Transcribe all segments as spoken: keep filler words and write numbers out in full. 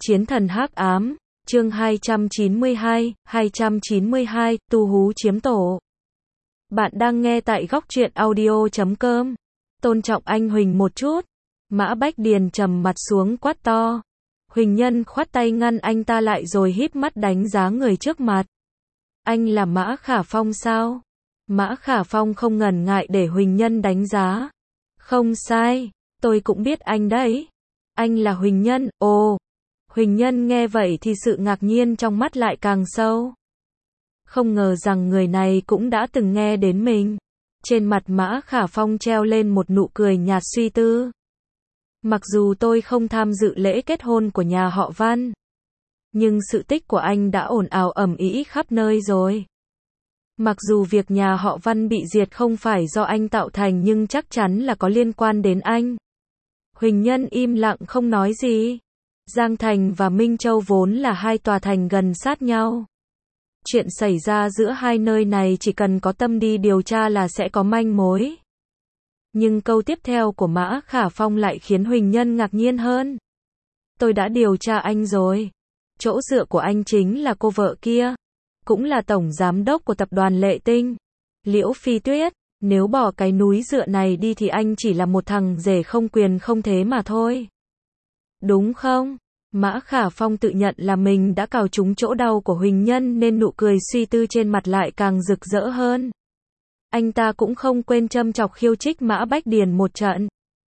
Chiến thần hắc ám, chương hai trăm chín mươi hai, hai trăm chín mươi hai, tu hú chiếm tổ. Bạn đang nghe tại góc truyện audio chấm com. Tôn trọng anh Huỳnh một chút. Mã Bách Điền trầm mặt xuống quát to. Huỳnh Nhân khoát tay ngăn anh ta lại rồi híp mắt đánh giá người trước mặt. Anh là Mã Khả Phong sao? Mã Khả Phong không ngần ngại để Huỳnh Nhân đánh giá. Không sai, tôi cũng biết anh đấy. Anh là Huỳnh Nhân, ồ. Huỳnh Nhân nghe vậy thì sự ngạc nhiên trong mắt lại càng sâu. Không ngờ rằng người này cũng đã từng nghe đến mình. Trên mặt Mã Khả Phong treo lên một nụ cười nhạt suy tư. Mặc dù tôi không tham dự lễ kết hôn của nhà họ Văn, nhưng sự tích của anh đã ồn ào ầm ĩ khắp nơi rồi. Mặc dù việc nhà họ Văn bị diệt không phải do anh tạo thành nhưng chắc chắn là có liên quan đến anh. Huỳnh Nhân im lặng không nói gì. Giang Thành và Minh Châu vốn là hai tòa thành gần sát nhau. Chuyện xảy ra giữa hai nơi này chỉ cần có tâm đi điều tra là sẽ có manh mối. Nhưng câu tiếp theo của Mã Khả Phong lại khiến Huỳnh Nhân ngạc nhiên hơn. Tôi đã điều tra anh rồi. Chỗ dựa của anh chính là cô vợ kia. Cũng là tổng giám đốc của tập đoàn Lệ Tinh. Liễu Phi Tuyết. Nếu bỏ cái núi dựa này đi thì anh chỉ là một thằng rể không quyền không thế mà thôi. Đúng không? Mã Khả Phong tự nhận là mình đã cào trúng chỗ đau của Huỳnh Nhân nên nụ cười suy tư trên mặt lại càng rực rỡ hơn. Anh ta cũng không quên châm chọc khiêu khích Mã Bách Điền một trận.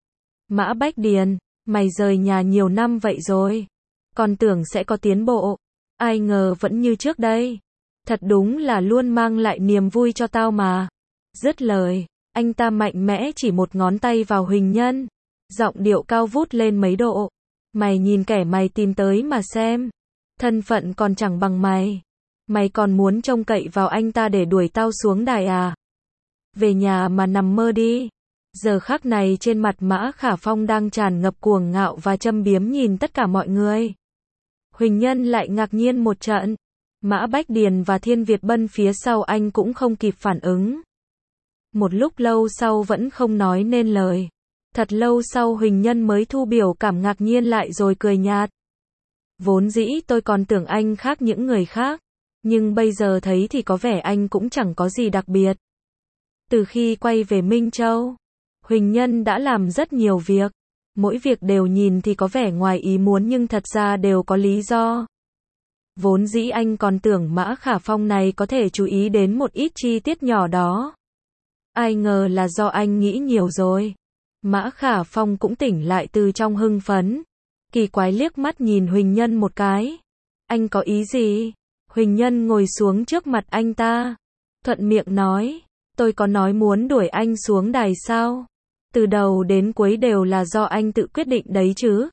Mã Bách Điền, mày rời nhà nhiều năm vậy rồi. Còn tưởng sẽ có tiến bộ. Ai ngờ vẫn như trước đây. Thật đúng là luôn mang lại niềm vui cho tao mà. Dứt lời, anh ta mạnh mẽ chỉ một ngón tay vào Huỳnh Nhân. Giọng điệu cao vút lên mấy độ. Mày nhìn kẻ mày tìm tới mà xem. Thân phận còn chẳng bằng mày. Mày còn muốn trông cậy vào anh ta để đuổi tao xuống đài à? Về nhà mà nằm mơ đi. Giờ khắc này trên mặt Mã Khả Phong đang tràn ngập cuồng ngạo và châm biếm nhìn tất cả mọi người. Huỳnh Nhân lại ngạc nhiên một trận. Mã Bách Điền và Thiên Việt Bân phía sau anh cũng không kịp phản ứng. Một lúc lâu sau vẫn không nói nên lời. Thật lâu sau Huỳnh Nhân mới thu biểu cảm ngạc nhiên lại rồi cười nhạt. Vốn dĩ tôi còn tưởng anh khác những người khác. Nhưng bây giờ thấy thì có vẻ anh cũng chẳng có gì đặc biệt. Từ khi quay về Minh Châu, Huỳnh Nhân đã làm rất nhiều việc. Mỗi việc đều nhìn thì có vẻ ngoài ý muốn nhưng thật ra đều có lý do. Vốn dĩ anh còn tưởng Mã Khả Phong này có thể chú ý đến một ít chi tiết nhỏ đó. Ai ngờ là do anh nghĩ nhiều rồi. Mã Khả Phong cũng tỉnh lại từ trong hưng phấn. Kỳ quái liếc mắt nhìn Huỳnh Nhân một cái. Anh có ý gì? Huỳnh Nhân ngồi xuống trước mặt anh ta. Thuận miệng nói. Tôi có nói muốn đuổi anh xuống đài sao? Từ đầu đến cuối đều là do anh tự quyết định đấy chứ.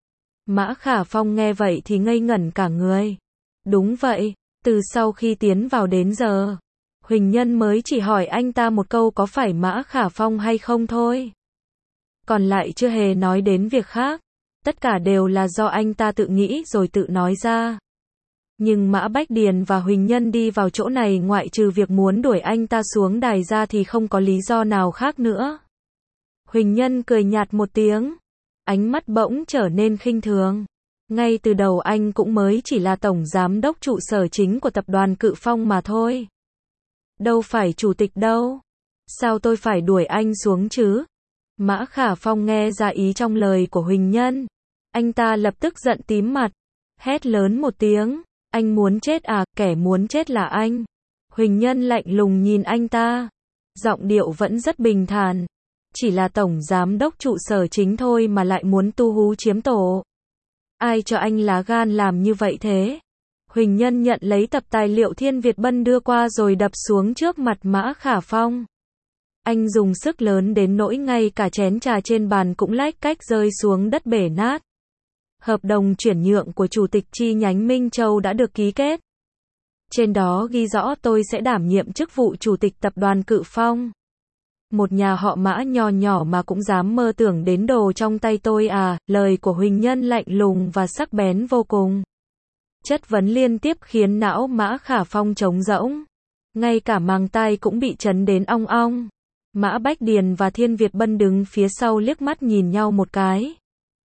Mã Khả Phong nghe vậy thì ngây ngẩn cả người. Đúng vậy, từ sau khi tiến vào đến giờ, Huỳnh Nhân mới chỉ hỏi anh ta một câu có phải Mã Khả Phong hay không thôi. Còn lại chưa hề nói đến việc khác. Tất cả đều là do anh ta tự nghĩ rồi tự nói ra. Nhưng Mã Bách Điền và Huỳnh Nhân đi vào chỗ này ngoại trừ việc muốn đuổi anh ta xuống đài ra thì không có lý do nào khác nữa. Huỳnh Nhân cười nhạt một tiếng. Ánh mắt bỗng trở nên khinh thường. Ngay từ đầu anh cũng mới chỉ là tổng giám đốc trụ sở chính của tập đoàn Cự Phong mà thôi. Đâu phải chủ tịch đâu. Sao tôi phải đuổi anh xuống chứ? Mã Khả Phong nghe ra ý trong lời của Huỳnh Nhân. Anh ta lập tức giận tím mặt. Hét lớn một tiếng. Anh muốn chết à? Kẻ muốn chết là anh. Huỳnh Nhân lạnh lùng nhìn anh ta. Giọng điệu vẫn rất bình thản. Chỉ là tổng giám đốc trụ sở chính thôi mà lại muốn tu hú chiếm tổ. Ai cho anh lá gan làm như vậy thế? Huỳnh Nhân nhận lấy tập tài liệu Thiên Việt Bân đưa qua rồi đập xuống trước mặt Mã Khả Phong. Anh dùng sức lớn đến nỗi ngay cả chén trà trên bàn cũng lách cách rơi xuống đất bể nát. Hợp đồng chuyển nhượng của chủ tịch chi nhánh Minh Châu đã được ký kết. Trên đó ghi rõ tôi sẽ đảm nhiệm chức vụ chủ tịch tập đoàn Cự Phong. Một nhà họ Mã nho nhỏ mà cũng dám mơ tưởng đến đồ trong tay tôi à? Lời của Huỳnh Nhân lạnh lùng và sắc bén vô cùng. Chất vấn liên tiếp khiến não Mã Khả Phong trống rỗng. Ngay cả màng tai cũng bị chấn đến ong ong. Mã Bách Điền và Thiên Việt Bân đứng phía sau liếc mắt nhìn nhau một cái.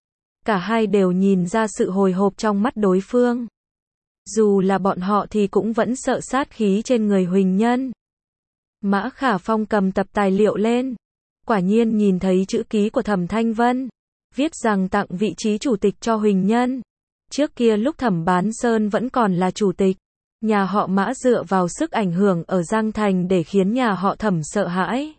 Cả hai đều nhìn ra sự hồi hộp trong mắt đối phương. Dù là bọn họ thì cũng vẫn sợ sát khí trên người Huỳnh Nhân. Mã Khả Phong cầm tập tài liệu lên. Quả nhiên nhìn thấy chữ ký của Thẩm Thanh Vân. Viết rằng tặng vị trí chủ tịch cho Huỳnh Nhân. Trước kia lúc Thẩm Bán Sơn vẫn còn là chủ tịch, nhà họ Mã dựa vào sức ảnh hưởng ở Giang Thành để khiến nhà họ Thẩm sợ hãi.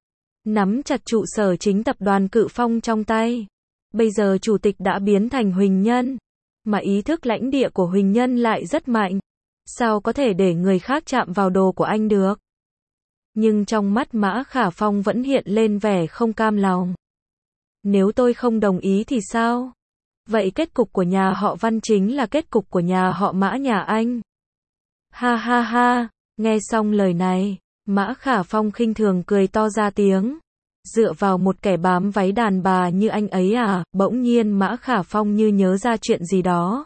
Nắm chặt trụ sở chính tập đoàn Cự Phong trong tay. Bây giờ chủ tịch đã biến thành Huỳnh Nhân. Mà ý thức lãnh địa của Huỳnh Nhân lại rất mạnh. Sao có thể để người khác chạm vào đồ của anh được? Nhưng trong mắt Mã Khả Phong vẫn hiện lên vẻ không cam lòng. Nếu tôi không đồng ý thì sao? Vậy kết cục của nhà họ Văn chính là kết cục của nhà họ Mã nhà anh. Ha ha ha, nghe xong lời này, Mã Khả Phong khinh thường cười to ra tiếng. Dựa vào một kẻ bám váy đàn bà như anh ấy à? Bỗng nhiên Mã Khả Phong như nhớ ra chuyện gì đó.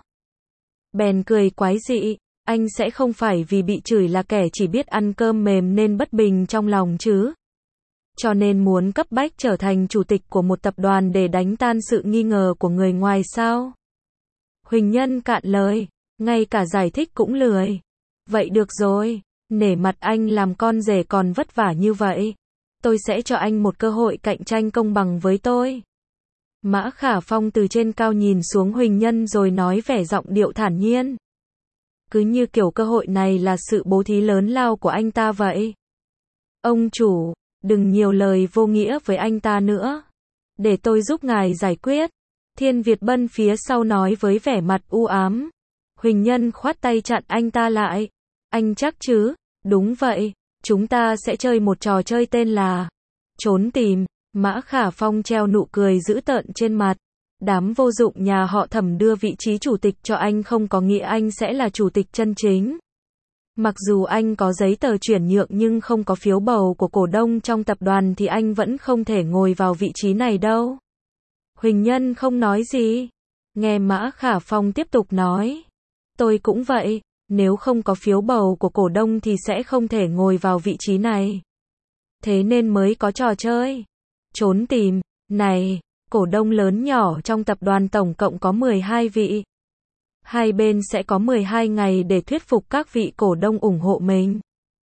Bèn cười quái dị, anh sẽ không phải vì bị chửi là kẻ chỉ biết ăn cơm mềm nên bất bình trong lòng chứ? Cho nên muốn cấp bách trở thành chủ tịch của một tập đoàn để đánh tan sự nghi ngờ của người ngoài sao? Huỳnh Nhân cạn lời, ngay cả giải thích cũng lười. Vậy được rồi, nể mặt anh làm con rể còn vất vả như vậy. Tôi sẽ cho anh một cơ hội cạnh tranh công bằng với tôi. Mã Khả Phong từ trên cao nhìn xuống Huỳnh Nhân rồi nói vẻ giọng điệu thản nhiên. Cứ như kiểu cơ hội này là sự bố thí lớn lao của anh ta vậy. Ông chủ, đừng nhiều lời vô nghĩa với anh ta nữa. Để tôi giúp ngài giải quyết. Thiên Việt Bân phía sau nói với vẻ mặt u ám. Huỳnh Nhân khoát tay chặn anh ta lại. Anh chắc chứ? Đúng vậy. Chúng ta sẽ chơi một trò chơi tên là trốn tìm. Mã Khả Phong treo nụ cười dữ tợn trên mặt. Đám vô dụng nhà họ Thẩm đưa vị trí chủ tịch cho anh không có nghĩa anh sẽ là chủ tịch chân chính. Mặc dù anh có giấy tờ chuyển nhượng nhưng không có phiếu bầu của cổ đông trong tập đoàn thì anh vẫn không thể ngồi vào vị trí này đâu. Huỳnh Nhân không nói gì. Nghe Mã Khả Phong tiếp tục nói. Tôi cũng vậy, nếu không có phiếu bầu của cổ đông thì sẽ không thể ngồi vào vị trí này. Thế nên mới có trò chơi trốn tìm này. Cổ đông lớn nhỏ trong tập đoàn tổng cộng có mười hai vị. Hai bên sẽ có mười hai ngày để thuyết phục các vị cổ đông ủng hộ mình.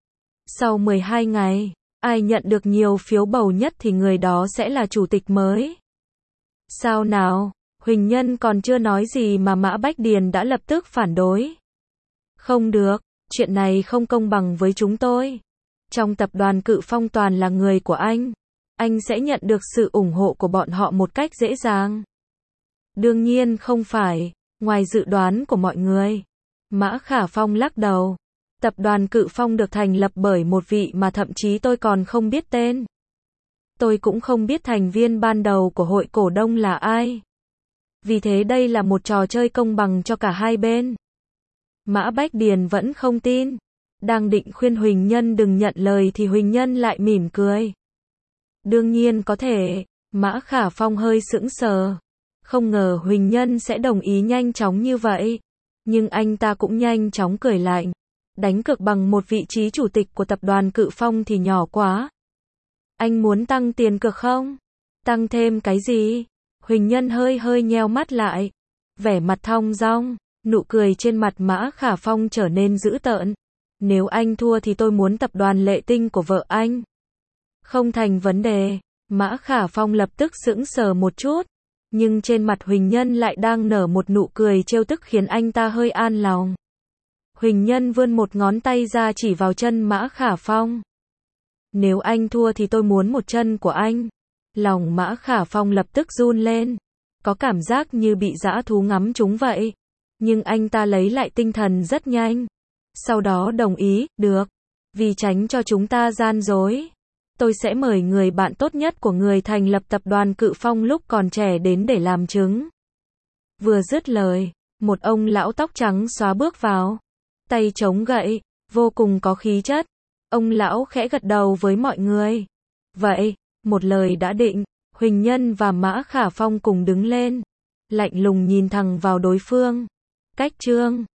Sau mười hai ngày, ai nhận được nhiều phiếu bầu nhất thì người đó sẽ là chủ tịch mới. Sao nào? Huỳnh Nhân còn chưa nói gì mà Mã Bách Điền đã lập tức phản đối. Không được, chuyện này không công bằng với chúng tôi. Trong tập đoàn Cự Phong toàn là người của anh. Anh sẽ nhận được sự ủng hộ của bọn họ một cách dễ dàng. Đương nhiên không phải, ngoài dự đoán của mọi người. Mã Khả Phong lắc đầu. Tập đoàn Cự Phong được thành lập bởi một vị mà thậm chí tôi còn không biết tên. Tôi cũng không biết thành viên ban đầu của hội cổ đông là ai. Vì thế đây là một trò chơi công bằng cho cả hai bên. Mã Bách Điền vẫn không tin. Đang định khuyên Huỳnh Nhân đừng nhận lời thì Huỳnh Nhân lại mỉm cười. Đương nhiên có thể. Mã Khả Phong hơi sững sờ. Không ngờ Huỳnh Nhân sẽ đồng ý nhanh chóng như vậy. Nhưng anh ta cũng nhanh chóng cười lạnh. Đánh cược bằng một vị trí chủ tịch của tập đoàn Cự Phong thì nhỏ quá. Anh muốn tăng tiền cược không? Tăng thêm cái gì? Huỳnh Nhân hơi hơi nheo mắt lại. Vẻ mặt thong dong, nụ cười trên mặt Mã Khả Phong trở nên dữ tợn. Nếu anh thua thì tôi muốn tập đoàn Lệ Tinh của vợ anh. Không thành vấn đề. Mã Khả Phong lập tức sững sờ một chút. Nhưng trên mặt Huỳnh Nhân lại đang nở một nụ cười trêu tức khiến anh ta hơi an lòng. Huỳnh Nhân vươn một ngón tay ra chỉ vào chân Mã Khả Phong. Nếu anh thua thì tôi muốn một chân của anh. Lòng Mã Khả Phong lập tức run lên. Có cảm giác như bị dã thú ngắm trúng vậy. Nhưng anh ta lấy lại tinh thần rất nhanh. Sau đó đồng ý, được. Vì tránh cho chúng ta gian dối. Tôi sẽ mời người bạn tốt nhất của người thành lập tập đoàn Cự Phong lúc còn trẻ đến để làm chứng. Vừa dứt lời, một ông lão tóc trắng xóa bước vào. Tay chống gậy, vô cùng có khí chất. Ông lão khẽ gật đầu với mọi người. Vậy, một lời đã định, Huỳnh Nhân và Mã Khả Phong cùng đứng lên. Lạnh lùng nhìn thẳng vào đối phương. Cách chương